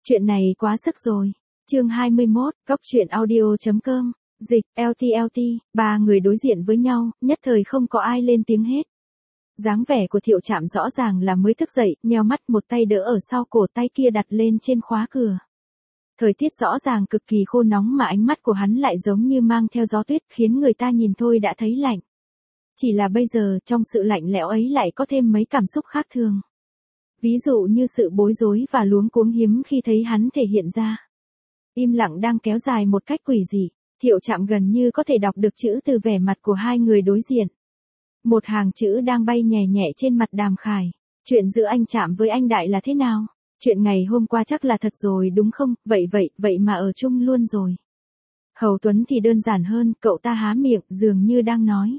Chuyện này quá sức rồi. Chương 21, coctruyện.audio.com. Dịch, LT, ba người đối diện với nhau, nhất thời không có ai lên tiếng hết. Dáng vẻ của Thiệu Trạm rõ ràng là mới thức dậy, nheo mắt, một tay đỡ ở sau cổ, tay kia đặt lên trên khóa cửa. Thời tiết rõ ràng cực kỳ khô nóng mà ánh mắt của hắn lại giống như mang theo gió tuyết, khiến người ta nhìn thôi đã thấy lạnh. Chỉ là bây giờ, trong sự lạnh lẽo ấy lại có thêm mấy cảm xúc khác thường. Ví dụ như sự bối rối và luống cuống hiếm khi thấy hắn thể hiện ra. Im lặng đang kéo dài một cách quỷ dị, Thiệu Trạm gần như có thể đọc được chữ từ vẻ mặt của hai người đối diện. Một hàng chữ đang bay nhẹ nhẹ trên mặt Đàm Khải. Chuyện giữa anh Trạm với anh Đại là thế nào? Chuyện ngày hôm qua chắc là thật rồi đúng không? Vậy mà ở chung luôn rồi. Hầu Tuấn thì đơn giản hơn, cậu ta há miệng dường như đang nói.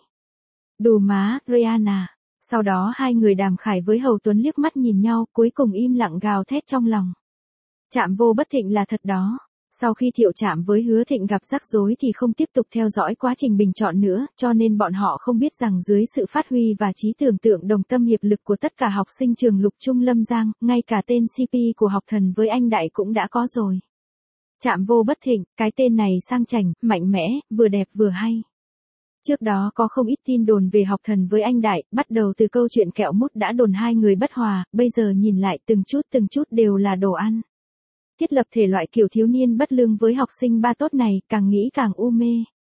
Đù má, Rihanna. Sau đó hai người Đàm Khải với Hầu Tuấn liếc mắt nhìn nhau, cuối cùng im lặng gào thét trong lòng. Trạm Vô Bất Thịnh là thật đó. Sau khi Thiệu Trạm với Hứa Thịnh gặp rắc rối thì không tiếp tục theo dõi quá trình bình chọn nữa, cho nên bọn họ không biết rằng dưới sự phát huy và trí tưởng tượng đồng tâm hiệp lực của tất cả học sinh trường Lục Trung Lâm Giang, ngay cả tên CP của Học Thần với anh Đại cũng đã có rồi. Trạm Vô Bất Thịnh, cái tên này sang chảnh, mạnh mẽ, vừa đẹp vừa hay. Trước đó có không ít tin đồn về Học Thần với anh Đại, bắt đầu từ câu chuyện kẹo mút đã đồn hai người bất hòa, bây giờ nhìn lại từng chút đều là đồ ăn. Thiết lập thể loại kiểu thiếu niên bất lương với học sinh ba tốt này, càng nghĩ càng u mê.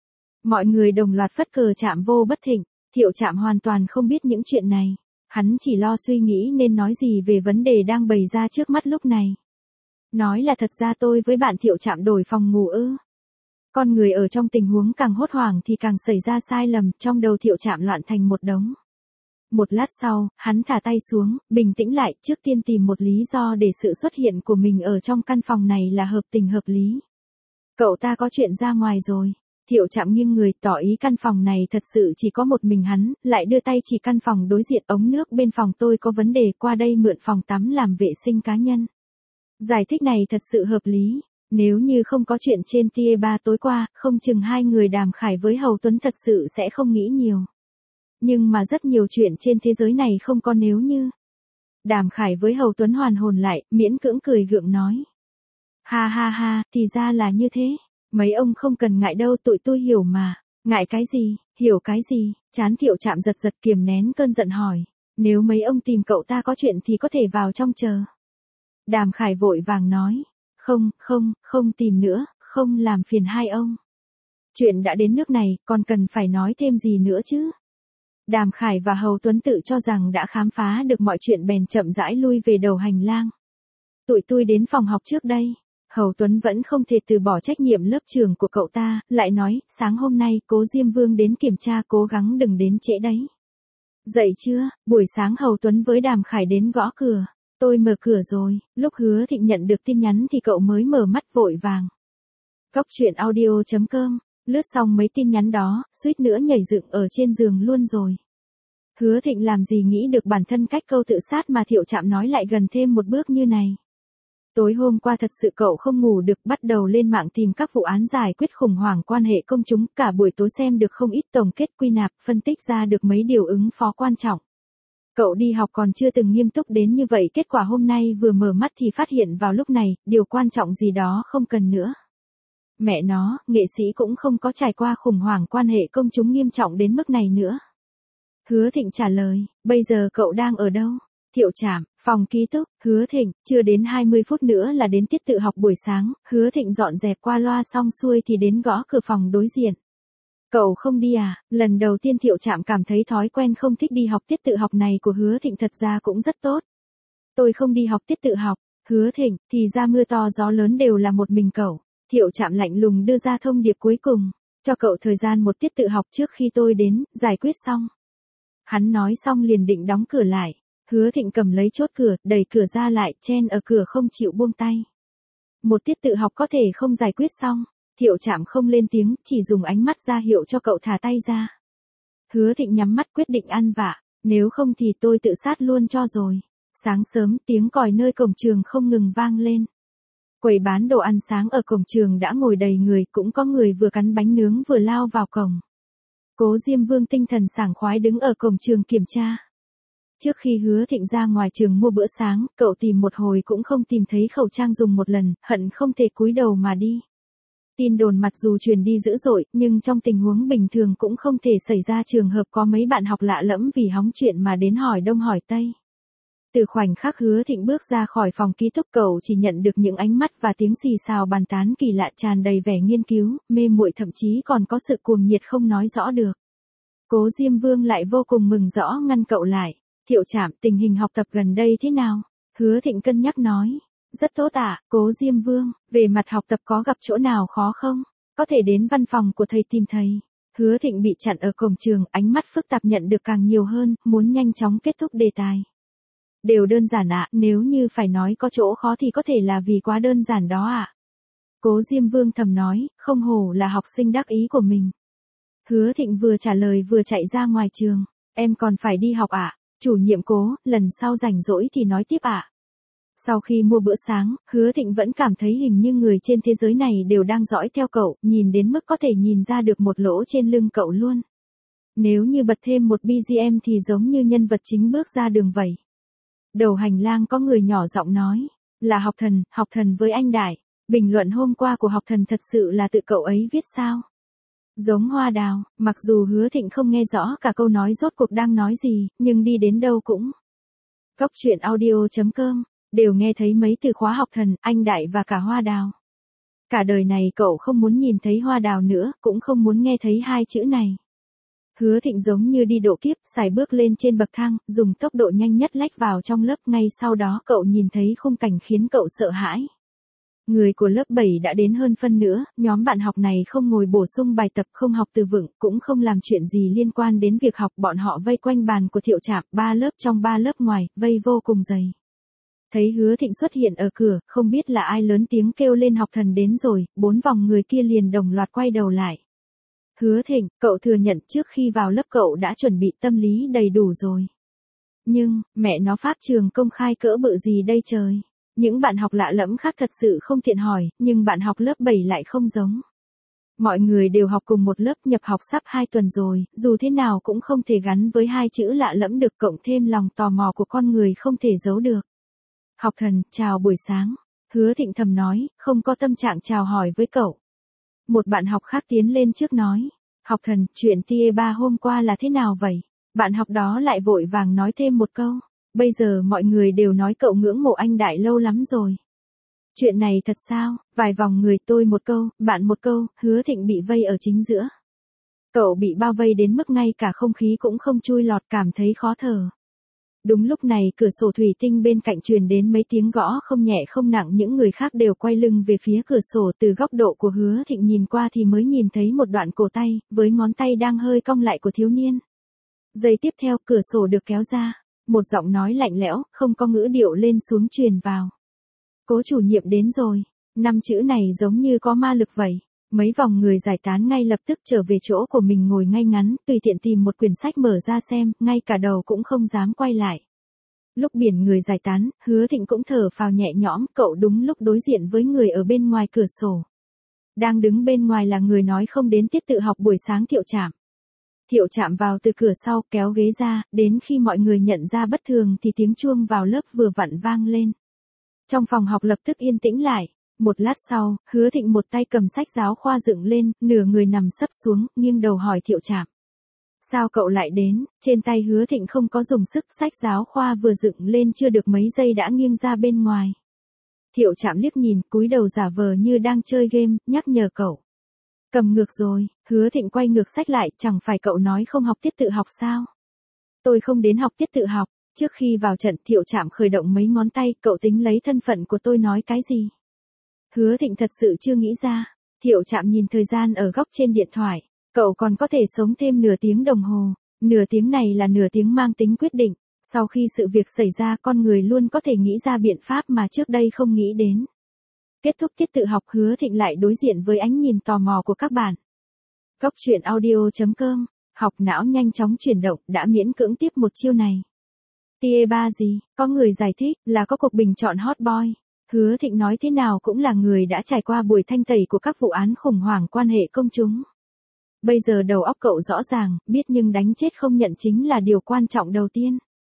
Mọi người đồng loạt phất cờ Trạm Vô Bất Thịnh, Thiệu Trạm hoàn toàn không biết những chuyện này. Hắn chỉ lo suy nghĩ nên nói gì về vấn đề đang bày ra trước mắt lúc này. Nói là thật ra tôi với bạn Thiệu Trạm đổi phòng ngủ ư. Con người ở trong tình huống càng hốt hoảng thì càng xảy ra sai lầm, trong đầu Thiệu Trạm loạn thành một đống. Một lát sau, hắn thả tay xuống, bình tĩnh lại, trước tiên tìm một lý do để sự xuất hiện của mình ở trong căn phòng này là hợp tình hợp lý. Cậu ta có chuyện ra ngoài rồi. Thiệu Trạm nghiêng người, tỏ ý căn phòng này thật sự chỉ có một mình hắn, lại đưa tay chỉ căn phòng đối diện, ống nước bên phòng tôi có vấn đề, qua đây mượn phòng tắm làm vệ sinh cá nhân. Giải thích này thật sự hợp lý. Nếu như không có chuyện trên tia 3 tối qua, không chừng hai người Đàm Khải với Hầu Tuấn thật sự sẽ không nghĩ nhiều. Nhưng mà rất nhiều chuyện trên thế giới này không có nếu như. Đàm Khải với Hầu Tuấn hoàn hồn lại, miễn cưỡng cười gượng nói. Ha, thì ra là như thế. Mấy ông không cần ngại đâu, tụi tôi hiểu mà. Ngại cái gì, hiểu cái gì? Trán Thiệu Trạm giật kiềm nén cơn giận hỏi. Nếu mấy ông tìm cậu ta có chuyện thì có thể vào trong chờ. Đàm Khải vội vàng nói. Không tìm nữa, không làm phiền hai ông. Chuyện đã đến nước này, còn cần phải nói thêm gì nữa chứ? Đàm Khải và Hầu Tuấn tự cho rằng đã khám phá được mọi chuyện bèn chậm rãi lui về đầu hành lang. Tụi tôi đến phòng học trước đây. Hầu Tuấn vẫn không thể từ bỏ trách nhiệm lớp trưởng của cậu ta, lại nói, sáng hôm nay Cố Diêm Vương đến kiểm tra, cố gắng đừng đến trễ đấy. Dậy chưa? Buổi sáng Hầu Tuấn với Đàm Khải đến gõ cửa. Tôi mở cửa rồi, lúc Hứa Thịnh nhận được tin nhắn thì cậu mới mở mắt vội vàng. Coctruyện.audio.com. Lướt xong mấy tin nhắn đó, suýt nữa nhảy dựng ở trên giường luôn rồi. Hứa Thịnh làm gì nghĩ được bản thân cách câu tự sát mà Thiệu Trạm nói lại gần thêm một bước như này. Tối hôm qua thật sự cậu không ngủ được, bắt đầu lên mạng tìm các vụ án giải quyết khủng hoảng quan hệ công chúng, cả buổi tối xem được không ít tổng kết quy nạp, phân tích ra được mấy điều ứng phó quan trọng. Cậu đi học còn chưa từng nghiêm túc đến như vậy, kết quả hôm nay vừa mở mắt thì phát hiện vào lúc này, điều quan trọng gì đó không cần nữa. Mẹ nó, nghệ sĩ cũng không có trải qua khủng hoảng quan hệ công chúng nghiêm trọng đến mức này nữa. Hứa Thịnh trả lời, bây giờ cậu đang ở đâu? Thiệu Trạm, phòng ký túc. Hứa Thịnh, chưa đến 20 phút nữa là đến tiết tự học buổi sáng, Hứa Thịnh dọn dẹp qua loa xong xuôi thì đến gõ cửa phòng đối diện. Cậu không đi à? Lần đầu tiên Thiệu Trạm cảm thấy thói quen không thích đi học, tiết tự học này của Hứa Thịnh thật ra cũng rất tốt. Tôi không đi học tiết tự học. Hứa Thịnh, thì ra mưa to gió lớn đều là một mình cậu. Thiệu Trạm lạnh lùng đưa ra thông điệp cuối cùng, cho cậu thời gian một tiết tự học trước khi tôi đến, giải quyết xong. Hắn nói xong liền định đóng cửa lại. Hứa Thịnh cầm lấy chốt cửa, đẩy cửa ra lại, chen ở cửa không chịu buông tay. Một tiết tự học có thể không giải quyết xong. Thiệu Trạm không lên tiếng, chỉ dùng ánh mắt ra hiệu cho cậu thả tay ra. Hứa Thịnh nhắm mắt quyết định ăn vạ, nếu không thì tôi tự sát luôn cho rồi. Sáng sớm, tiếng còi nơi cổng trường không ngừng vang lên. Quầy bán đồ ăn sáng ở cổng trường đã ngồi đầy người, cũng có người vừa cắn bánh nướng vừa lao vào cổng. Cố Diêm Vương tinh thần sảng khoái đứng ở cổng trường kiểm tra. Trước khi Hứa Thịnh ra ngoài trường mua bữa sáng, cậu tìm một hồi cũng không tìm thấy khẩu trang dùng một lần, hận không thể cúi đầu mà đi. Tin đồn mặc dù truyền đi dữ dội, nhưng trong tình huống bình thường cũng không thể xảy ra trường hợp có mấy bạn học lạ lẫm vì hóng chuyện mà đến hỏi đông hỏi tây. Từ khoảnh khắc Hứa Thịnh bước ra khỏi phòng ký túc, cậu chỉ nhận được những ánh mắt và tiếng xì xào bàn tán kỳ lạ tràn đầy vẻ nghiên cứu, mê muội, thậm chí còn có sự cuồng nhiệt không nói rõ được. Cố Diêm Vương lại vô cùng mừng rõ ngăn cậu lại. Thiệu Trạm, tình hình học tập gần đây thế nào? Hứa Thịnh cân nhắc nói. Rất tốt ạ, Cố Diêm Vương, về mặt học tập có gặp chỗ nào khó không? Có thể đến văn phòng của thầy tìm thầy. Hứa Thịnh bị chặn ở cổng trường, ánh mắt phức tạp nhận được càng nhiều hơn, muốn nhanh chóng kết thúc đề tài. Đều đơn giản ạ, nếu như phải nói có chỗ khó thì có thể là vì quá đơn giản đó ạ. Cố Diêm Vương thầm nói, không hổ là học sinh đắc ý của mình. Hứa Thịnh vừa trả lời vừa chạy ra ngoài trường. Em còn phải đi học ạ. Chủ nhiệm Cố, lần sau rảnh rỗi thì nói tiếp ạ. Sau khi mua bữa sáng, Hứa Thịnh vẫn cảm thấy hình như người trên thế giới này đều đang dõi theo cậu, nhìn đến mức có thể nhìn ra được một lỗ trên lưng cậu luôn. Nếu như bật thêm một BGM thì giống như nhân vật chính bước ra đường vậy. Đầu hành lang có người nhỏ giọng nói, là học thần với anh Đại. Bình luận hôm qua của học thần thật sự là tự cậu ấy viết sao? Giống hoa đào, mặc dù Hứa Thịnh không nghe rõ cả câu nói rốt cuộc đang nói gì, nhưng đi đến đâu cũng. Cốc truyện audio.com, đều nghe thấy mấy từ khóa học thần, anh Đại và cả hoa đào. Cả đời này cậu không muốn nhìn thấy hoa đào nữa, cũng không muốn nghe thấy hai chữ này. Hứa Thịnh giống như đi độ kiếp, sải bước lên trên bậc thang, dùng tốc độ nhanh nhất lách vào trong lớp, ngay sau đó cậu nhìn thấy khung cảnh khiến cậu sợ hãi. Người của lớp 7 đã đến hơn phân nữa, nhóm bạn học này không ngồi bổ sung bài tập, không học từ vựng, cũng không làm chuyện gì liên quan đến việc học, bọn họ vây quanh bàn của Thiệu Trạm, 3 lớp trong 3 lớp ngoài, vây vô cùng dày. Thấy Hứa Thịnh xuất hiện ở cửa, không biết là ai lớn tiếng kêu lên học thần đến rồi, 4 vòng người kia liền đồng loạt quay đầu lại. Hứa Thịnh, cậu thừa nhận trước khi vào lớp cậu đã chuẩn bị tâm lý đầy đủ rồi. Nhưng, mẹ nó pháp trường công khai cỡ bự gì đây trời. Những bạn học lạ lẫm khác thật sự không tiện hỏi, nhưng bạn học lớp 7 lại không giống. Mọi người đều học cùng một lớp, nhập học sắp 2 tuần rồi, dù thế nào cũng không thể gắn với hai chữ lạ lẫm được, cộng thêm lòng tò mò của con người không thể giấu được. Học thần, chào buổi sáng. Hứa Thịnh thầm nói, không có tâm trạng chào hỏi với cậu. Một bạn học khác tiến lên trước nói, học thần, chuyện tia 3 hôm qua là thế nào vậy? Bạn học đó lại vội vàng nói thêm một câu. Bây giờ mọi người đều nói cậu ngưỡng mộ anh Đại lâu lắm rồi. Chuyện này thật sao? Vài vòng người, tôi một câu, bạn một câu, Hứa Thịnh bị vây ở chính giữa. Cậu bị bao vây đến mức ngay cả không khí cũng không chui lọt, cảm thấy khó thở. Đúng lúc này cửa sổ thủy tinh bên cạnh truyền đến mấy tiếng gõ không nhẹ không nặng, những người khác đều quay lưng về phía cửa sổ, từ góc độ của Hứa Thịnh nhìn qua thì mới nhìn thấy một đoạn cổ tay, với ngón tay đang hơi cong lại của thiếu niên. Giây tiếp theo cửa sổ được kéo ra. Một giọng nói lạnh lẽo, không có ngữ điệu lên xuống truyền vào. Cố chủ nhiệm đến rồi. 5 chữ này giống như có ma lực vậy. Mấy vòng người giải tán ngay lập tức trở về chỗ của mình, ngồi ngay ngắn, tùy tiện tìm một quyển sách mở ra xem, ngay cả đầu cũng không dám quay lại. Lúc biển người giải tán, Hứa Thịnh cũng thở phào nhẹ nhõm, cậu đúng lúc đối diện với người ở bên ngoài cửa sổ. Đang đứng bên ngoài là người nói không đến tiết tự học buổi sáng, Thiệu Trạm. Thiệu Trạm vào từ cửa sau, kéo ghế ra, đến khi mọi người nhận ra bất thường thì tiếng chuông vào lớp vừa vặn vang lên. Trong phòng học lập tức yên tĩnh lại. Một lát sau, Hứa Thịnh một tay cầm sách giáo khoa dựng lên, nửa người nằm sấp xuống, nghiêng đầu hỏi Thiệu Trạm. Sao cậu lại đến? Trên tay Hứa Thịnh không có dùng sức, sách giáo khoa vừa dựng lên chưa được mấy giây đã nghiêng ra bên ngoài. Thiệu Trạm liếc nhìn, cúi đầu giả vờ như đang chơi game, nhắc nhở cậu. Cầm ngược rồi. Hứa Thịnh quay ngược sách lại, chẳng phải cậu nói không học tiết tự học sao? Tôi không đến học tiết tự học. Trước khi vào trận, Thiệu Trạm khởi động mấy ngón tay, cậu tính lấy thân phận của tôi nói cái gì? Hứa Thịnh thật sự chưa nghĩ ra. Thiệu Trạm nhìn thời gian ở góc trên điện thoại. Cậu còn có thể sống thêm nửa tiếng đồng hồ. Nửa tiếng này là nửa tiếng mang tính quyết định. Sau khi sự việc xảy ra, con người luôn có thể nghĩ ra biện pháp mà trước đây không nghĩ đến. Kết thúc tiết tự học, Hứa Thịnh lại đối diện với ánh nhìn tò mò của các bạn. Cốc truyện audio.com, học não nhanh chóng chuyển động, đã miễn cưỡng tiếp một chiêu này. Tia 3 gì? Có người giải thích là có cuộc bình chọn hot boy. Hứa Thịnh nói thế nào cũng là người đã trải qua buổi thanh tẩy của các vụ án khủng hoảng quan hệ công chúng. Bây giờ đầu óc cậu rõ ràng, biết nhưng đánh chết không nhận chính là điều quan trọng đầu tiên.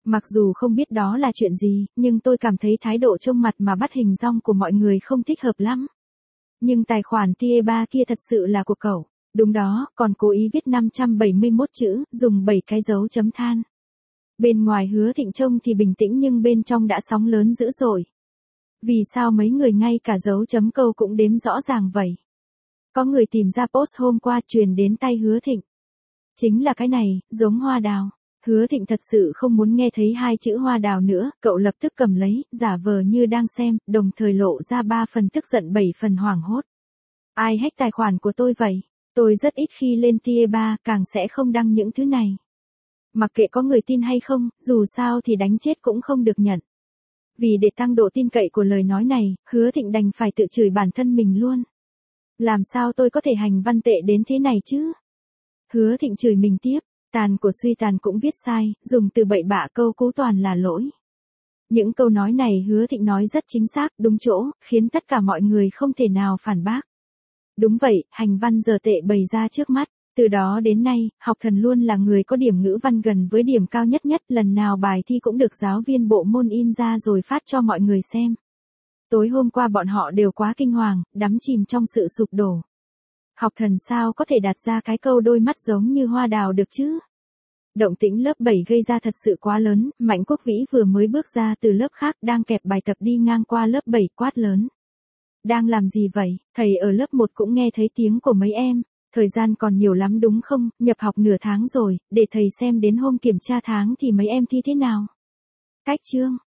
Mặc dù không biết đó là chuyện gì, nhưng tôi cảm thấy thái độ trông mặt mà bắt hình dong của mọi người không thích hợp lắm. Nhưng tài khoản Tie3 kia thật sự là của cậu. Đúng đó, còn cố ý viết 571 chữ, dùng 7 cái dấu chấm than. Bên ngoài Hứa Thịnh trông thì bình tĩnh nhưng bên trong đã sóng lớn dữ dội. Vì sao mấy người ngay cả dấu chấm câu cũng đếm rõ ràng vậy? Có người tìm ra post hôm qua truyền đến tay Hứa Thịnh. Chính là cái này, giống hoa đào. Hứa Thịnh thật sự không muốn nghe thấy hai chữ hoa đào nữa, cậu lập tức cầm lấy, giả vờ như đang xem, đồng thời lộ ra 3 phần tức giận 7 phần hoảng hốt. Ai hack tài khoản của tôi vậy? Tôi rất ít khi lên Tie3, càng sẽ không đăng những thứ này. Mặc kệ có người tin hay không, dù sao thì đánh chết cũng không được nhận. Vì để tăng độ tin cậy của lời nói này, Hứa Thịnh đành phải tự chửi bản thân mình luôn. Làm sao tôi có thể hành văn tệ đến thế này chứ? Hứa Thịnh chửi mình tiếp, tàn của suy tàn cũng viết sai, dùng từ bậy bạ câu cú toàn là lỗi. Những câu nói này Hứa Thịnh nói rất chính xác, đúng chỗ, khiến tất cả mọi người không thể nào phản bác. Đúng vậy, hành văn giờ tệ bày ra trước mắt. Từ đó đến nay, học thần luôn là người có điểm ngữ văn gần với điểm cao nhất, lần nào bài thi cũng được giáo viên bộ môn in ra rồi phát cho mọi người xem. Tối hôm qua bọn họ đều quá kinh hoàng, đắm chìm trong sự sụp đổ. Học thần sao có thể đặt ra cái câu đôi mắt giống như hoa đào được chứ? Động tĩnh lớp 7 gây ra thật sự quá lớn, Mạnh Quốc Vĩ vừa mới bước ra từ lớp khác đang kẹp bài tập đi ngang qua lớp 7 quát lớn. Đang làm gì vậy? Thầy ở lớp 1 cũng nghe thấy tiếng của mấy em. Thời gian còn nhiều lắm đúng không? Nhập học nửa tháng rồi, để thầy xem đến hôm kiểm tra tháng thì mấy em thi thế nào. Cách chương